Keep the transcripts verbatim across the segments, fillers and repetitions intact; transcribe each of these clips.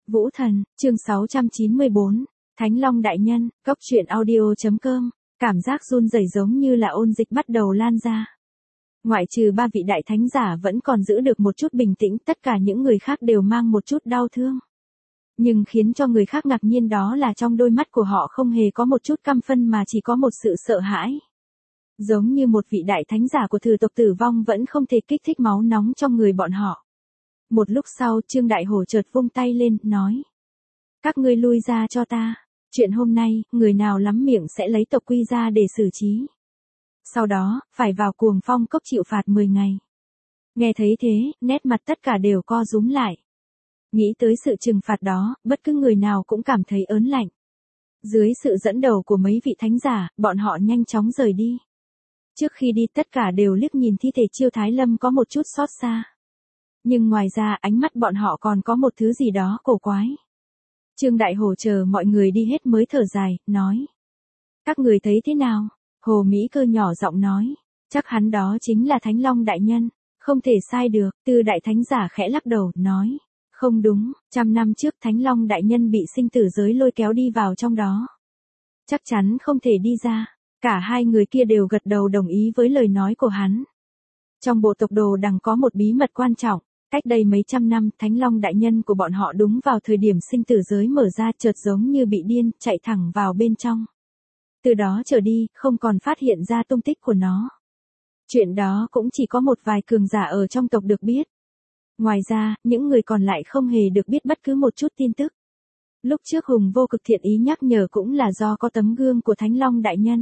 Vũ Thần, chương sáu trăm chín mươi bốn, Thánh Long Đại Nhân, Cốc truyện audio.com, cảm giác run rẩy giống như là ôn dịch bắt đầu lan ra. Ngoại trừ ba vị đại thánh giả vẫn còn giữ được một chút bình tĩnh, tất cả những người khác đều mang một chút đau thương. Nhưng khiến cho người khác ngạc nhiên đó là trong đôi mắt của họ không hề có một chút căm phân mà chỉ có một sự sợ hãi. Giống như một vị đại thánh giả của thử tộc tử vong vẫn không thể kích thích máu nóng trong người bọn họ. Một lúc sau Trương Đại Hổ chợt vung tay lên, nói. Các ngươi lui ra cho ta. Chuyện hôm nay, người nào lắm miệng sẽ lấy tộc quy ra để xử trí. Sau đó, phải vào Cuồng Phong Cốc chịu phạt mười ngày. Nghe thấy thế, nét mặt tất cả đều co rúm lại. Nghĩ tới sự trừng phạt đó, bất cứ người nào cũng cảm thấy ớn lạnh. Dưới sự dẫn đầu của mấy vị thánh giả, bọn họ nhanh chóng rời đi. Trước khi đi tất cả đều liếc nhìn thi thể Chiêu Thái Lâm có một chút xót xa. Nhưng ngoài ra ánh mắt bọn họ còn có một thứ gì đó cổ quái. Trương Đại Hổ chờ mọi người đi hết mới thở dài, nói. Các người thấy thế nào? Hồ Mỹ Cơ nhỏ giọng nói. Chắc hắn đó chính là Thánh Long Đại Nhân. Không thể sai được. Tư Đại Thánh Giả khẽ lắc đầu, nói. Không đúng, trăm năm trước Thánh Long Đại Nhân bị sinh tử giới lôi kéo đi vào trong đó. Chắc chắn không thể đi ra. Cả hai người kia đều gật đầu đồng ý với lời nói của hắn. Trong bộ tộc Đồ Đằng có một bí mật quan trọng. Cách đây mấy trăm năm, Thánh Long Đại Nhân của bọn họ đúng vào thời điểm sinh tử giới mở ra chợt giống như bị điên, chạy thẳng vào bên trong. Từ đó trở đi, không còn phát hiện ra tung tích của nó. Chuyện đó cũng chỉ có một vài cường giả ở trong tộc được biết. Ngoài ra, những người còn lại không hề được biết bất cứ một chút tin tức. Lúc trước Hùng Vô Cực thiện ý nhắc nhở cũng là do có tấm gương của Thánh Long Đại Nhân.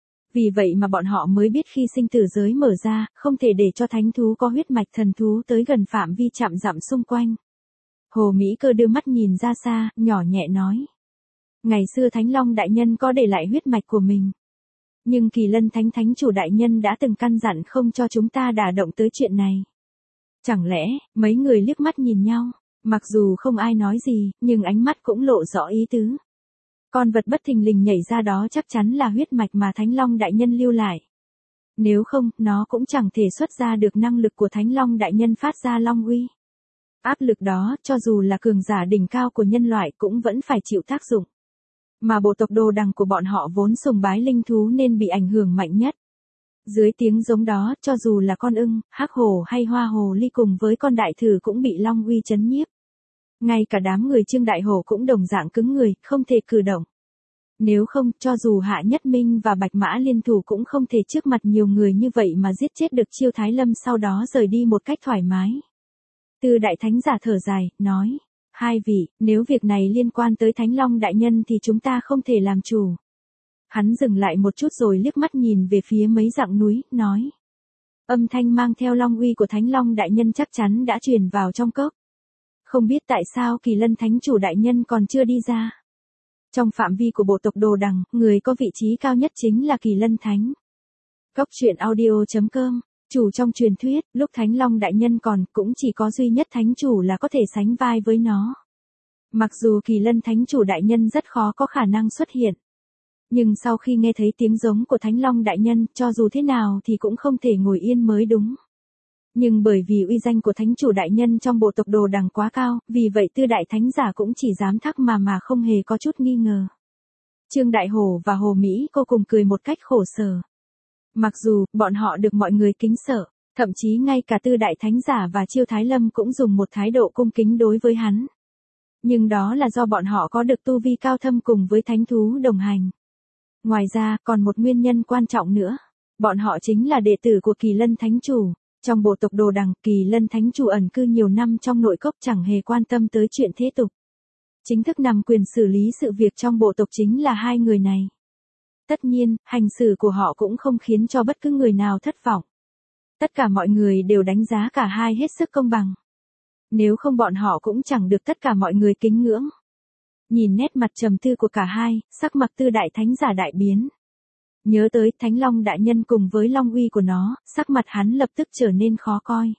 Vì vậy mà bọn họ mới biết khi sinh tử giới mở ra, không thể để cho thánh thú có huyết mạch thần thú tới gần phạm vi chạm dặm xung quanh. Hồ Mỹ Cơ đưa mắt nhìn ra xa, nhỏ nhẹ nói. Ngày xưa Thánh Long Đại Nhân có để lại huyết mạch của mình. Nhưng Kỳ Lân Thánh Thánh Chủ Đại Nhân đã từng căn dặn không cho chúng ta đả động tới chuyện này. Chẳng lẽ, mấy người liếc mắt nhìn nhau, mặc dù không ai nói gì, nhưng ánh mắt cũng lộ rõ ý tứ. Con vật bất thình lình nhảy ra đó chắc chắn là huyết mạch mà Thánh Long Đại Nhân lưu lại. Nếu không, nó cũng chẳng thể xuất ra được năng lực của Thánh Long Đại Nhân phát ra long uy. Áp lực đó, cho dù là cường giả đỉnh cao của nhân loại cũng vẫn phải chịu tác dụng. Mà bộ tộc Đồ Đằng của bọn họ vốn sùng bái linh thú nên bị ảnh hưởng mạnh nhất. Dưới tiếng giống đó, cho dù là con ưng, hắc hổ hay hoa hồ ly cùng với con đại thử cũng bị long uy chấn nhiếp. Ngay cả đám người Trương Đại Hổ cũng đồng dạng cứng người, không thể cử động. Nếu không, cho dù Hạ Nhất Minh và Bạch Mã liên thủ cũng không thể trước mặt nhiều người như vậy mà giết chết được Chiêu Thái Lâm sau đó rời đi một cách thoải mái. Tư Đại Thánh Giả thở dài, nói. Hai vị, nếu việc này liên quan tới Thánh Long Đại Nhân thì chúng ta không thể làm chủ. Hắn dừng lại một chút rồi liếc mắt nhìn về phía mấy dặng núi, nói. Âm thanh mang theo long uy của Thánh Long Đại Nhân chắc chắn đã truyền vào trong cốc. Không biết tại sao Kỳ Lân Thánh Chủ Đại Nhân còn chưa đi ra. Trong phạm vi của bộ tộc Đồ Đằng, người có vị trí cao nhất chính là Kỳ Lân Thánh. Cốc truyện audio.com, chủ trong truyền thuyết, lúc Thánh Long Đại Nhân còn, cũng chỉ có duy nhất Thánh Chủ là có thể sánh vai với nó. Mặc dù Kỳ Lân Thánh Chủ Đại Nhân rất khó có khả năng xuất hiện. Nhưng sau khi nghe thấy tiếng giống của Thánh Long Đại Nhân, cho dù thế nào thì cũng không thể ngồi yên mới đúng. Nhưng bởi vì uy danh của Thánh Chủ Đại Nhân trong bộ tộc Đồ Đằng quá cao, vì vậy Tư Đại Thánh Giả cũng chỉ dám thắc mà mà không hề có chút nghi ngờ. Trương Đại Hổ và Hồ Mỹ Cô cùng cười một cách khổ sở. Mặc dù, bọn họ được mọi người kính sợ, thậm chí ngay cả Tư Đại Thánh Giả và Chiêu Thái Lâm cũng dùng một thái độ cung kính đối với hắn. Nhưng đó là do bọn họ có được tu vi cao thâm cùng với thánh thú đồng hành. Ngoài ra, còn một nguyên nhân quan trọng nữa. Bọn họ chính là đệ tử của Kỳ Lân Thánh Chủ. Trong bộ tộc Đồ Đằng, Kỳ Lân Thánh Chủ ẩn cư nhiều năm trong nội cốc chẳng hề quan tâm tới chuyện thế tục. Chính thức nắm quyền xử lý sự việc trong bộ tộc chính là hai người này. Tất nhiên, hành xử của họ cũng không khiến cho bất cứ người nào thất vọng. Tất cả mọi người đều đánh giá cả hai hết sức công bằng. Nếu không bọn họ cũng chẳng được tất cả mọi người kính ngưỡng. Nhìn nét mặt trầm tư của cả hai, sắc mặt Tư Đại Thánh Giả đại biến. Nhớ tới Thánh Long Đại Nhân cùng với long uy của nó, sắc mặt hắn lập tức trở nên khó coi.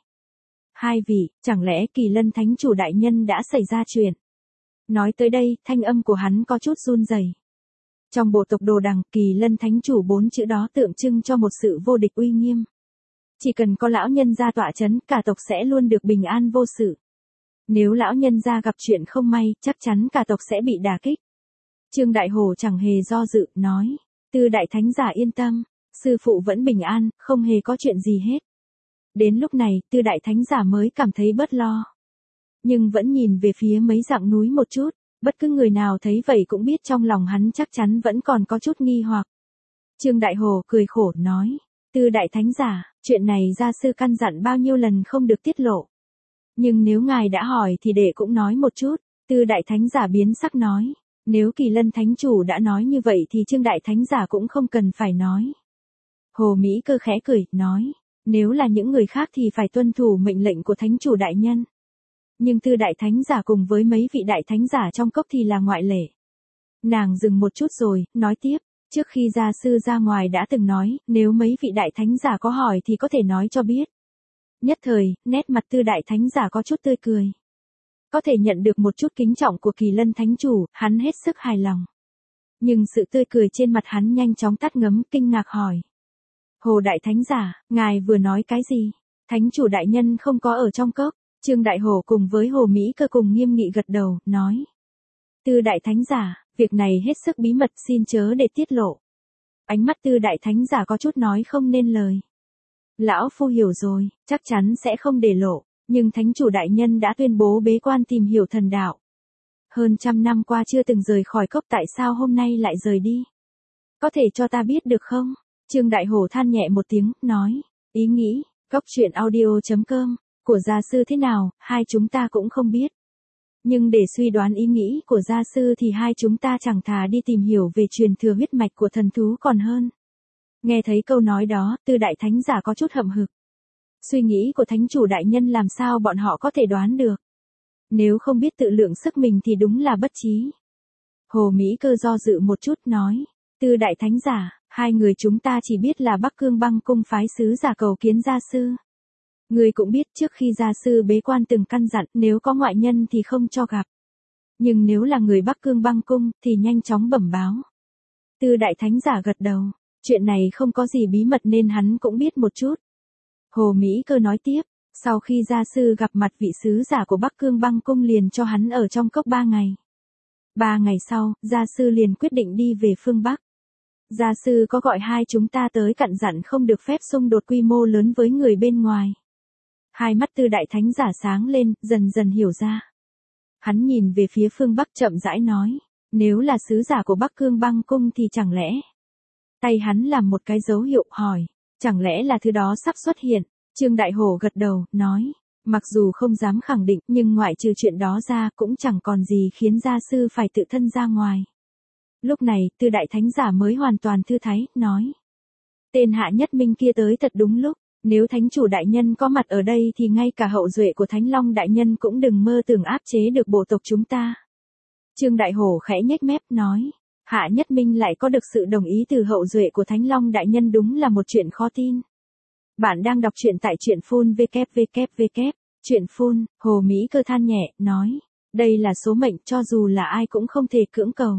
Hai vị, chẳng lẽ Kỳ Lân Thánh Chủ Đại Nhân đã xảy ra chuyện? Nói tới đây, thanh âm của hắn có chút run rẩy. Trong bộ tộc Đồ Đằng, Kỳ Lân Thánh Chủ bốn chữ đó tượng trưng cho một sự vô địch uy nghiêm. Chỉ cần có lão nhân ra tọa chấn, cả tộc sẽ luôn được bình an vô sự. Nếu lão nhân gia gặp chuyện không may, chắc chắn cả tộc sẽ bị đả kích. Trương Đại Hổ chẳng hề do dự, nói. Tư đại thánh giả yên tâm, sư phụ vẫn bình an, không hề có chuyện gì hết. Đến lúc này, tư đại thánh giả mới cảm thấy bớt lo. Nhưng vẫn nhìn về phía mấy dặng núi một chút, bất cứ người nào thấy vậy cũng biết trong lòng hắn chắc chắn vẫn còn có chút nghi hoặc. Trương Đại Hổ cười khổ, nói. Tư đại thánh giả, chuyện này gia sư căn dặn bao nhiêu lần không được tiết lộ. Nhưng nếu ngài đã hỏi thì đệ cũng nói một chút. Tư đại thánh giả biến sắc nói. Nếu Kỳ Lân thánh chủ đã nói như vậy thì Trương đại thánh giả cũng không cần phải nói. Hồ Mỹ Cơ khẽ cười, nói. Nếu là những người khác thì phải tuân thủ mệnh lệnh của thánh chủ đại nhân. Nhưng Tư đại thánh giả cùng với mấy vị đại thánh giả trong cốc thì là ngoại lệ. Nàng dừng một chút rồi, nói tiếp. Trước khi gia sư ra ngoài đã từng nói, nếu mấy vị đại thánh giả có hỏi thì có thể nói cho biết. Nhất thời, nét mặt Tư đại thánh giả có chút tươi cười. Có thể nhận được một chút kính trọng của Kỳ Lân thánh chủ, hắn hết sức hài lòng. Nhưng sự tươi cười trên mặt hắn nhanh chóng tắt ngấm, kinh ngạc hỏi. Hồ đại thánh giả, ngài vừa nói cái gì? Thánh chủ đại nhân không có ở trong cốc. Trương Đại Hổ cùng với Hồ Mỹ Cơ cùng nghiêm nghị gật đầu, nói. Tư đại thánh giả, việc này hết sức bí mật, xin chớ để tiết lộ. Ánh mắt Tư đại thánh giả có chút nói không nên lời. Lão phu hiểu rồi, chắc chắn sẽ không để lộ, nhưng thánh chủ đại nhân đã tuyên bố bế quan tìm hiểu thần đạo. Hơn trăm năm qua chưa từng rời khỏi cốc, tại sao hôm nay lại rời đi? Có thể cho ta biết được không? Trương Đại Hổ than nhẹ một tiếng, nói. Ý nghĩ, cốc truyện audio chấm com, của gia sư thế nào, hai chúng ta cũng không biết. Nhưng để suy đoán ý nghĩ của gia sư thì hai chúng ta chẳng thà đi tìm hiểu về truyền thừa huyết mạch của thần thú còn hơn. Nghe thấy câu nói đó, Tư đại thánh giả có chút hậm hực. Suy nghĩ của thánh chủ đại nhân làm sao bọn họ có thể đoán được. Nếu không biết tự lượng sức mình thì đúng là bất trí. Hồ Mỹ Cơ do dự một chút, nói. Tư đại thánh giả, hai người chúng ta chỉ biết là Bắc Cương Băng cung phái sứ giả cầu kiến gia sư. Người cũng biết trước khi gia sư bế quan từng căn dặn nếu có ngoại nhân thì không cho gặp. Nhưng nếu là người Bắc Cương Băng cung thì nhanh chóng bẩm báo. Tư đại thánh giả gật đầu. Chuyện này không có gì bí mật nên hắn cũng biết một chút. Hồ Mỹ Cơ nói tiếp. Sau khi gia sư gặp mặt vị sứ giả của Bắc Cương Băng cung liền cho hắn ở trong cốc ba ngày. Ba ngày sau, gia sư liền quyết định đi về phương Bắc. Gia sư có gọi hai chúng ta tới cặn dặn không được phép xung đột quy mô lớn với người bên ngoài. Hai mắt Tư đại thánh giả sáng lên, dần dần hiểu ra. Hắn nhìn về phía phương Bắc chậm rãi nói. Nếu là sứ giả của Bắc Cương Băng cung thì chẳng lẽ... Tay hắn làm một cái dấu hiệu, hỏi. Chẳng lẽ là thứ đó sắp xuất hiện? Trương Đại Hổ gật đầu, nói. Mặc dù không dám khẳng định nhưng ngoại trừ chuyện đó ra cũng chẳng còn gì khiến gia sư phải tự thân ra ngoài. Lúc này, Tư đại thánh giả mới hoàn toàn thư thái, nói. Tên Hạ Nhất Minh kia tới thật đúng lúc. Nếu thánh chủ đại nhân có mặt ở đây thì ngay cả hậu duệ của Thánh Long đại nhân cũng đừng mơ tưởng áp chế được bộ tộc chúng ta. Trương Đại Hổ khẽ nhếch mép, nói. Hạ Nhất Minh lại có được sự đồng ý từ hậu duệ của Thánh Long đại nhân đúng là một chuyện khó tin. Bạn đang đọc truyện tại truyện phun vê kép vê kép vê kép, truyện phun, Hồ Mỹ Cơ than nhẹ, nói. Đây là số mệnh, cho dù là ai cũng không thể cưỡng cầu.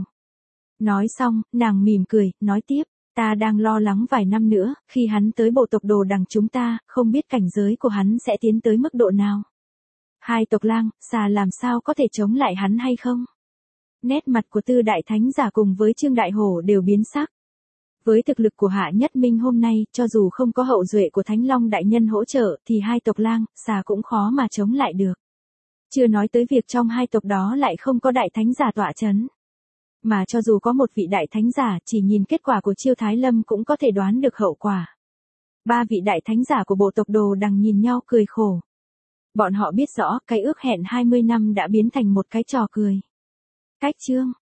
Nói xong, nàng mỉm cười, nói tiếp. Ta đang lo lắng vài năm nữa, khi hắn tới bộ tộc Đồ Đằng chúng ta, không biết cảnh giới của hắn sẽ tiến tới mức độ nào. Hai tộc Lang, Xà làm sao có thể chống lại hắn hay không? Nét mặt của Tư đại thánh giả cùng với Trương Đại Hổ đều biến sắc. Với thực lực của Hạ Nhất Minh hôm nay, cho dù không có hậu duệ của Thánh Long đại nhân hỗ trợ, thì hai tộc Lang, Xà cũng khó mà chống lại được. Chưa nói tới việc trong hai tộc đó lại không có đại thánh giả tọa chấn. Mà cho dù có một vị đại thánh giả, chỉ nhìn kết quả của Chiêu Thái Lâm cũng có thể đoán được hậu quả. Ba vị đại thánh giả của bộ tộc Đồ Đằng nhìn nhau cười khổ. Bọn họ biết rõ, cái ước hẹn hai mươi năm đã biến thành một cái trò cười. Cách chương